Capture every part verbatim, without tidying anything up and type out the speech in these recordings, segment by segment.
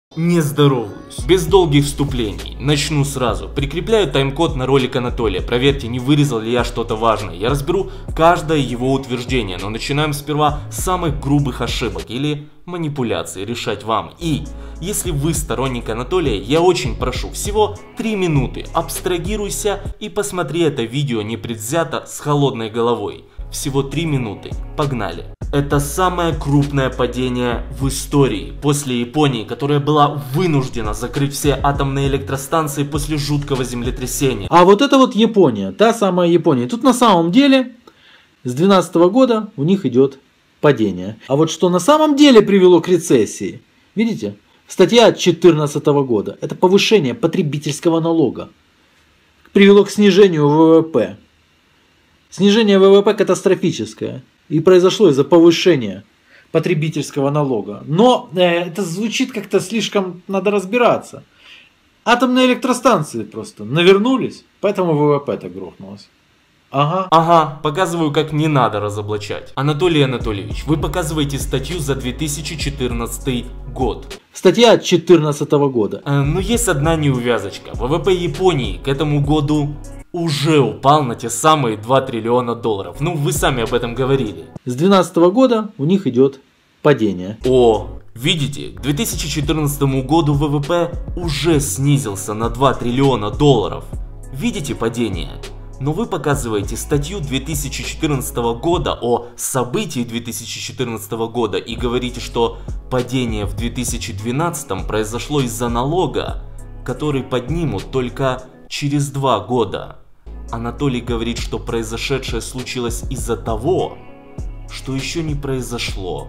Не здороваюсь. Без долгих вступлений. Начну сразу. Прикрепляю тайм-код на ролик Анатолия. Проверьте, не вырезал ли я что-то важное. Я разберу каждое его утверждение, но начинаем сперва с самых грубых ошибок или манипуляций. Решать вам. И если вы сторонник Анатолия, я очень прошу, всего три минуты. Абстрагируйся и посмотри это видео непредвзято с холодной головой. Всего три минуты. Погнали. Это самое крупное падение в истории после Японии, которая была вынуждена закрыть все атомные электростанции после жуткого землетрясения. А вот это вот Япония, та самая Япония. Тут на самом деле с две тысячи двенадцатого года у них идет падение. А вот что на самом деле привело к рецессии, видите? Статья от две тысячи четырнадцатого года. Это повышение потребительского налога. Привело к снижению ВВП. Снижение ВВП катастрофическое. И произошло из-за повышения потребительского налога. Но э, это звучит как-то слишком, надо разбираться. Атомные электростанции просто навернулись, поэтому ВВП так грохнулось. Ага. Ага, показываю, как не надо разоблачать. Анатолий Анатольевич, вы показываете статью за две тысячи четырнадцатый год. Статья от две тысячи четырнадцатого года. Э, но есть одна неувязочка. ВВП Японии к этому году уже упал на те самые два триллиона долларов. Ну, вы сами об этом говорили. С две тысячи двенадцатого года у них идет падение. О, видите, к две тысячи четырнадцатому году ВВП уже снизился на два триллиона долларов. Видите падение? Но вы показываете статью две тысячи четырнадцатого года о событии две тысячи четырнадцатого года и говорите, что падение в две тысячи двенадцатом произошло из-за налога, который поднимут только через два года. Анатолий говорит, что произошедшее случилось из-за того, что еще не произошло.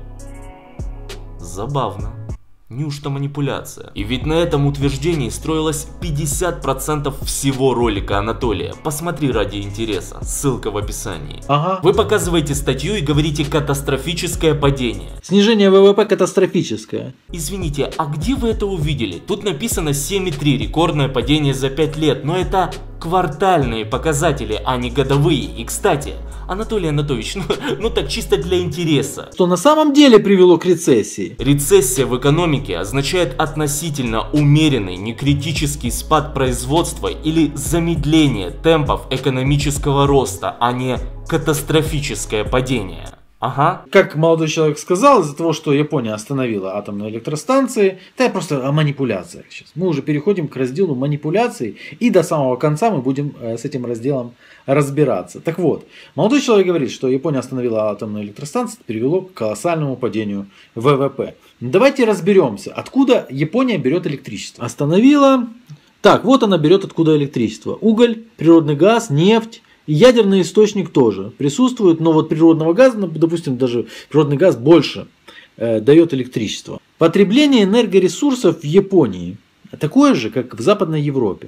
Забавно. Неужто манипуляция? И ведь на этом утверждении строилось пятьдесят процентов всего ролика Анатолия. Посмотри ради интереса. Ссылка в описании. Ага. Вы показываете статью и говорите катастрофическое падение. Снижение ВВП катастрофическое. Извините, а где вы это увидели? Тут написано семь и три, рекордное падение за пять лет. Но это квартальные показатели, а не годовые. И кстати, Анатолий Анатольевич, ну, ну так чисто для интереса. Что на самом деле привело к рецессии? Рецессия в экономике означает относительно умеренный, некритический спад производства или замедление темпов экономического роста, а не катастрофическое падение. Ага. Как молодой человек сказал, из-за того, что Япония остановила атомные электростанции, это просто о манипуляциях сейчас. Мы уже переходим к разделу манипуляций, и до самого конца мы будем с этим разделом разбираться. Так вот, молодой человек говорит, что Япония остановила атомные электростанции, это привело к колоссальному падению ВВП. Давайте разберемся, откуда Япония берет электричество. Остановила. Так, вот она берет откуда электричество. Уголь, природный газ, нефть. Ядерный источник тоже присутствует, но вот природного газа, допустим, даже природный газ больше э, дает электричество. Потребление энергоресурсов в Японии такое же, как в Западной Европе.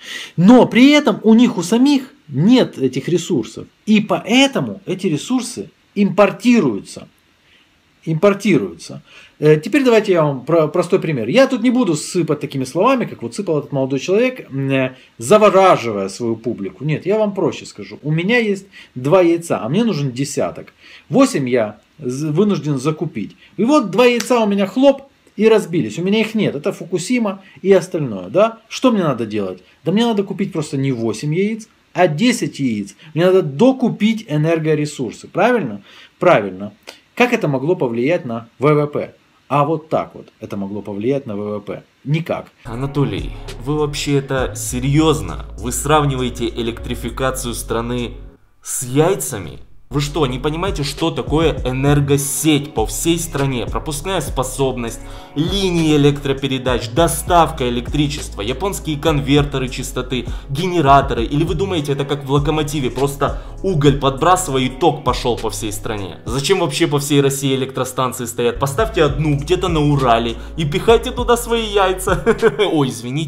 Но при этом у них у самих нет этих ресурсов. И поэтому эти ресурсы импортируются. Импортируются. Э, теперь давайте я вам про простой пример. Я тут не буду сыпать такими словами, как вот сыпал этот молодой человек, э, завораживая свою публику. Нет, я вам проще скажу. У меня есть два яйца, а мне нужен десяток. восемь я вынужден закупить. И вот два яйца у меня хлоп и разбились. У меня их нет. Это Фукусима и остальное. Да? Что мне надо делать? Да мне надо купить просто не восемь яиц, а десять яиц. Мне надо докупить энергоресурсы. Правильно? Правильно. Как это могло повлиять на ВВП? А вот так вот это могло повлиять на ВВП. Никак. Анатолий, вы вообще это серьезно? Вы сравниваете электрификацию страны с яйцами? Вы что, не понимаете, что такое энергосеть по всей стране? Пропускная способность, линии электропередач, доставка электричества, японские конвертеры частоты, генераторы. Или вы думаете, это как в локомотиве, просто уголь подбрасывая и ток пошел по всей стране? Зачем вообще по всей России электростанции стоят? Поставьте одну где-то на Урале и пихайте туда свои яйца. Ой, извините.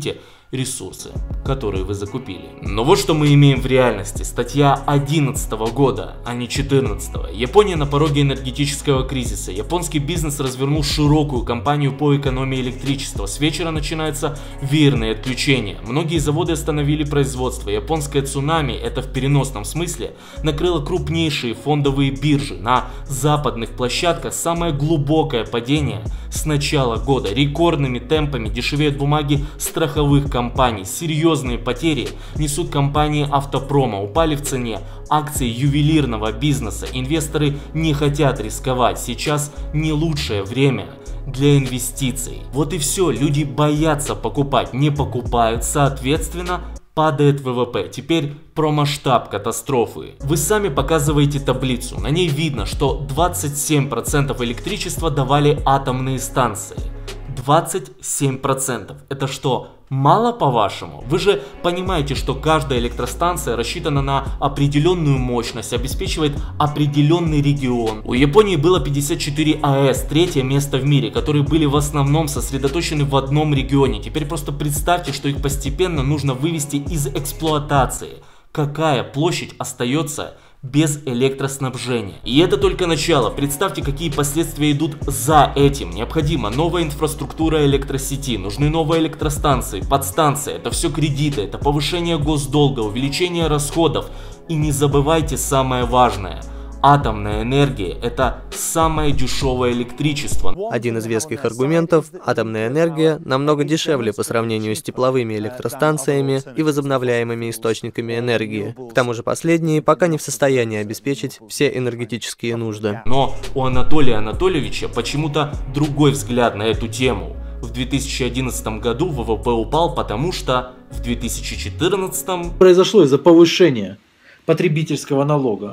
ресурсы, которые вы закупили. Но вот что мы имеем в реальности. Статья одиннадцатого года, а не четырнадцатого. Япония на пороге энергетического кризиса. Японский бизнес развернул широкую кампанию по экономии электричества. С вечера начинаются веерные отключения. Многие заводы остановили производство. Японское цунами, это в переносном смысле, накрыло крупнейшие фондовые биржи. На западных площадках самое глубокое падение с начала года. Рекордными темпами дешевеют бумаги страховых компаний. Серьезные потери несут компании автопрома. Упали в цене акции ювелирного бизнеса. Инвесторы не хотят рисковать. Сейчас не лучшее время для инвестиций. Вот и все. Люди боятся покупать, не покупают. Соответственно, падает ВВП. Теперь про масштаб катастрофы. Вы сами показываете таблицу. На ней видно, что двадцать семь процентов электричества давали атомные станции. двадцать семь процентов. Это что, мало по-вашему? Вы же понимаете, что каждая электростанция рассчитана на определенную мощность, обеспечивает определенный регион. У Японии было пятьдесят четыре АЭС, третье место в мире, которые были в основном сосредоточены в одном регионе. Теперь просто представьте, что их постепенно нужно вывести из эксплуатации. Какая площадь остается без электроснабжения? И это только начало. Представьте, какие последствия идут за этим. Необходима новая инфраструктура электросети, нужны новые электростанции, подстанции. Это все кредиты, это повышение госдолга, увеличение расходов. И не забывайте самое важное. Атомная энергия – это самое дешевое электричество. Один из веских аргументов – атомная энергия намного дешевле по сравнению с тепловыми электростанциями и возобновляемыми источниками энергии. К тому же последние пока не в состоянии обеспечить все энергетические нужды. Но у Анатолия Анатольевича почему-то другой взгляд на эту тему. В две тысячи одиннадцатом году ВВП упал, потому что в две тысячи четырнадцатом произошло из-за повышения потребительского налога.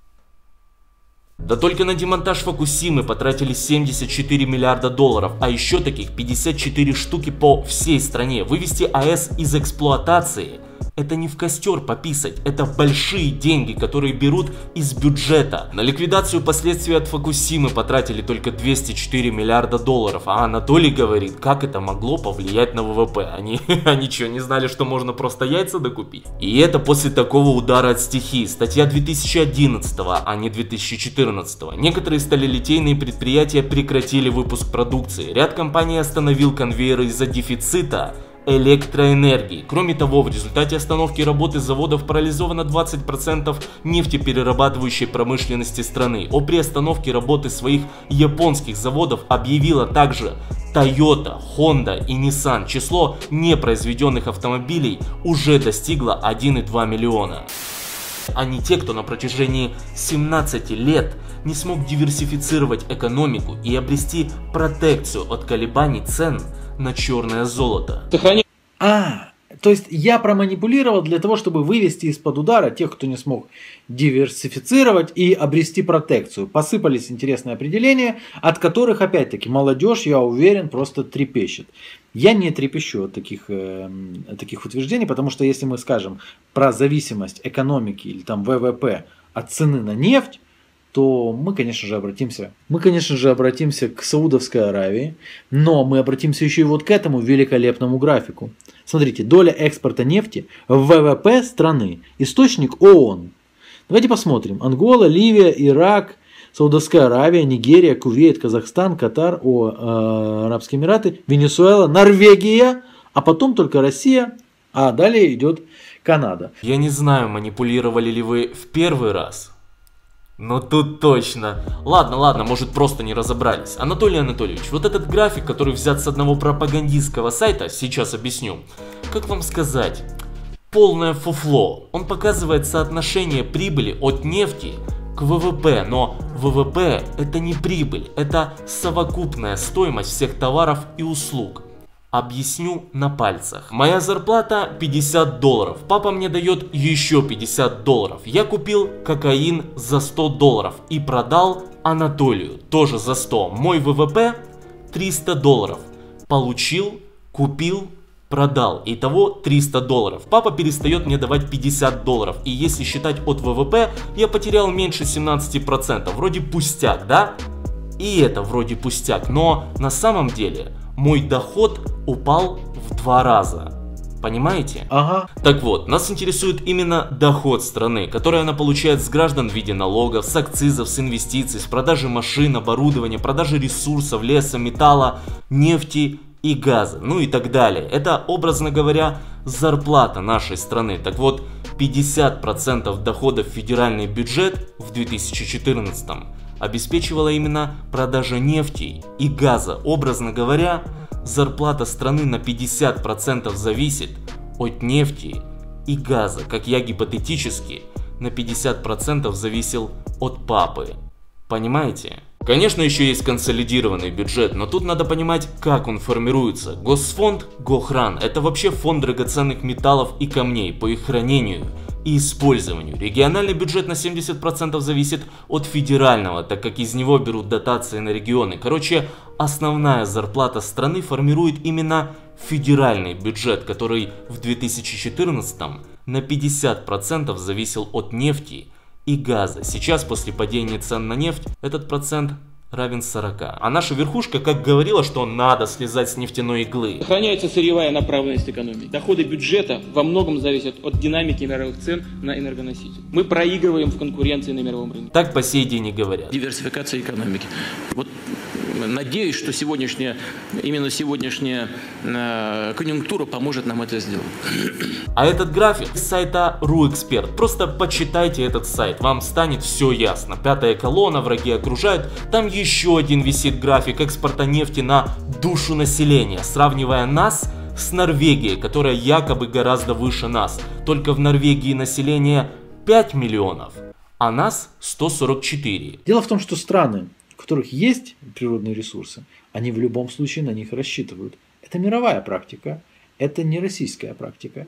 Да только на демонтаж Фукусимы потратили семьдесят четыре миллиарда долларов, а еще таких пятьдесят четыре штуки по всей стране. Вывести АЭС из эксплуатации — это не в костер пописать, это большие деньги, которые берут из бюджета. На ликвидацию последствий от Фукусимы потратили только двести четыре миллиарда долларов, а Анатолий говорит, как это могло повлиять на ВВП. Они, они что, не знали, что можно просто яйца докупить? И это после такого удара от стихии. Статья две тысячи одиннадцатого, а не две тысячи четырнадцатого. Некоторые сталелитейные предприятия прекратили выпуск продукции. Ряд компаний остановил конвейеры из-за дефицита электроэнергии. Кроме того, в результате остановки работы заводов парализовано двадцать процентов нефтеперерабатывающей промышленности страны. О приостановке работы своих японских заводов объявила также Toyota, Honda и Nissan. Число непроизведенных автомобилей уже достигло один и два миллиона. А не те, кто на протяжении семнадцати лет не смог диверсифицировать экономику и обрести протекцию от колебаний цен на черное золото. А, то есть я проманипулировал для того, чтобы вывести из-под удара тех, кто не смог диверсифицировать и обрести протекцию. Посыпались интересные определения, от которых, опять-таки, молодежь, я уверен, просто трепещет. Я не трепещу от таких, э, таких утверждений, потому что если мы скажем про зависимость экономики или там ВВП от цены на нефть, то мы, конечно же, обратимся. Мы, конечно же, обратимся к Саудовской Аравии, но мы обратимся еще и вот к этому великолепному графику. Смотрите, доля экспорта нефти в ВВП страны. Источник ООН. Давайте посмотрим. Ангола, Ливия, Ирак, Саудовская Аравия, Нигерия, Кувейт, Казахстан, Катар, о, э, Арабские Эмираты, Венесуэла, Норвегия, а потом только Россия, а далее идет Канада. Я не знаю, манипулировали ли вы в первый раз. Но тут точно. Ладно, ладно, может просто не разобрались. Анатолий Анатольевич, вот этот график, который взят с одного пропагандистского сайта, сейчас объясню. Как вам сказать? Полное фуфло. Он показывает соотношение прибыли от нефти к ВВП, но ВВП это не прибыль, это совокупная стоимость всех товаров и услуг. Объясню на пальцах. Моя зарплата пятьдесят долларов. Папа мне дает еще пятьдесят долларов. Я купил кокаин за сто долларов и продал Анатолию тоже за сто. Мой ВВП триста долларов. Получил, купил, продал. Итого триста долларов. Папа перестает мне давать пятьдесят долларов. И если считать от ВВП, я потерял меньше семнадцати процентов. Вроде пустяк, да? И это вроде пустяк. Но на самом деле мой доход упал в два раза. Понимаете? Ага. Так вот, нас интересует именно доход страны, который она получает с граждан в виде налогов, с акцизов, с инвестиций, с продажи машин, оборудования, продажи ресурсов, леса, металла, нефти и газа, ну и так далее. Это, образно говоря, зарплата нашей страны. Так вот, пятьдесят процентов доходов в федеральный бюджет в две тысячи четырнадцатом обеспечивала именно продажа нефти и газа. Образно говоря, зарплата страны на пятьдесят процентов зависит от нефти и газа, как я гипотетически на пятьдесят процентов зависел от папы. Понимаете? Конечно, еще есть консолидированный бюджет, но тут надо понимать, как он формируется. Госфонд Гохран – это вообще фонд драгоценных металлов и камней по их хранению и использованию. Региональный бюджет на семьдесят процентов зависит от федерального, так как из него берут дотации на регионы. Короче, основная зарплата страны формирует именно федеральный бюджет, который в две тысячи четырнадцатом на пятьдесят процентов зависел от нефти и газа. Сейчас, после падения цен на нефть, этот процент равен сорока. А наша верхушка как говорила, что надо слезать с нефтяной иглы. Сохраняется сырьевая направленность экономики. Доходы бюджета во многом зависят от динамики мировых цен на энергоносители. Мы проигрываем в конкуренции на мировом рынке. Так по сей день и говорят. Диверсификация экономики. Вот надеюсь, что сегодняшняя, именно сегодняшняя э, конъюнктура поможет нам это сделать. А этот график с сайта RuExpert. Просто почитайте этот сайт, вам станет все ясно. Пятая колонна, враги окружают. Там еще один висит график экспорта нефти на душу населения, сравнивая нас с Норвегией, которая якобы гораздо выше нас. Только в Норвегии население пять миллионов, а нас сто сорок четыре. Дело в том, что страны, у которых есть природные ресурсы, они в любом случае на них рассчитывают. Это мировая практика, это не российская практика.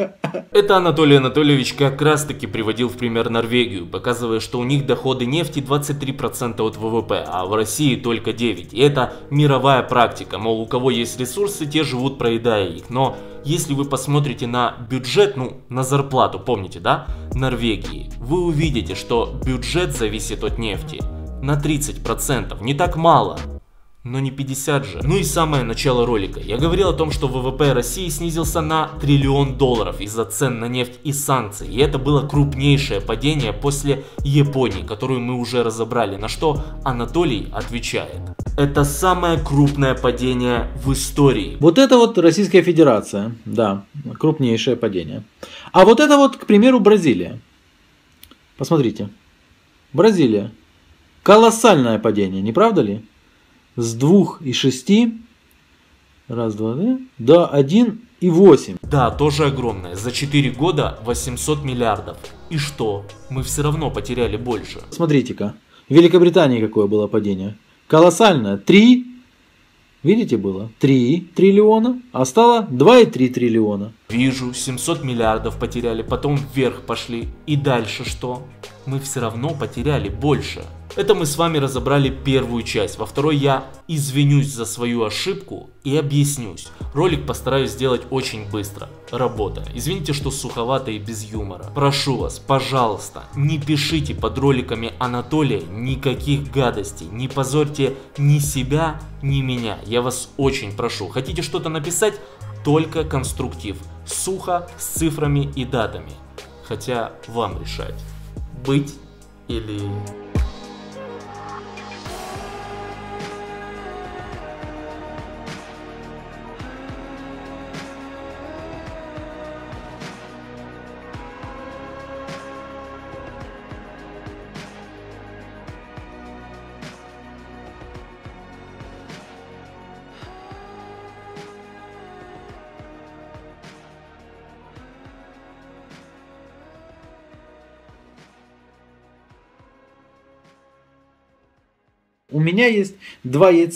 Это Анатолий Анатольевич как раз таки приводил в пример Норвегию, показывая, что у них доходы нефти двадцать три процента от ВВП, а в России только девять процентов. И это мировая практика, мол, у кого есть ресурсы, те живут, проедая их. Но если вы посмотрите на бюджет, ну, на зарплату, помните, да, Норвегии, вы увидите, что бюджет зависит от нефти на тридцать процентов, не так мало. Но не пятьдесят же. Ну и самое начало ролика. Я говорил о том, что ВВП России снизился на триллион долларов из-за цен на нефть и санкций. И это было крупнейшее падение после Японии, которую мы уже разобрали. На что Анатолий отвечает: это самое крупное падение в истории. Вот это вот Российская Федерация, да, крупнейшее падение. А вот это вот, к примеру, Бразилия. Посмотрите. Бразилия. Колоссальное падение, не правда ли? С двух и шести, раз, два, да, до один и восемь. Да, тоже огромное. За четыре года восемьсот миллиардов. И что? Мы все равно потеряли больше. Смотрите-ка, в Великобритании какое было падение? Колоссальное. три, видите, было три триллиона, а стало два и три триллиона. Вижу, семьсот миллиардов потеряли, потом вверх пошли. И дальше что? Мы все равно потеряли больше. Это мы с вами разобрали первую часть. Во второй я извинюсь за свою ошибку и объяснюсь. Ролик постараюсь сделать очень быстро. Работа. Извините, что суховато и без юмора. Прошу вас, пожалуйста, не пишите под роликами Анатолия никаких гадостей. Не позорьте ни себя, ни меня. Я вас очень прошу. Хотите что-то написать? Только конструктив. Сухо, с цифрами и датами. Хотя вам решать. Быть или... У меня есть два яйца.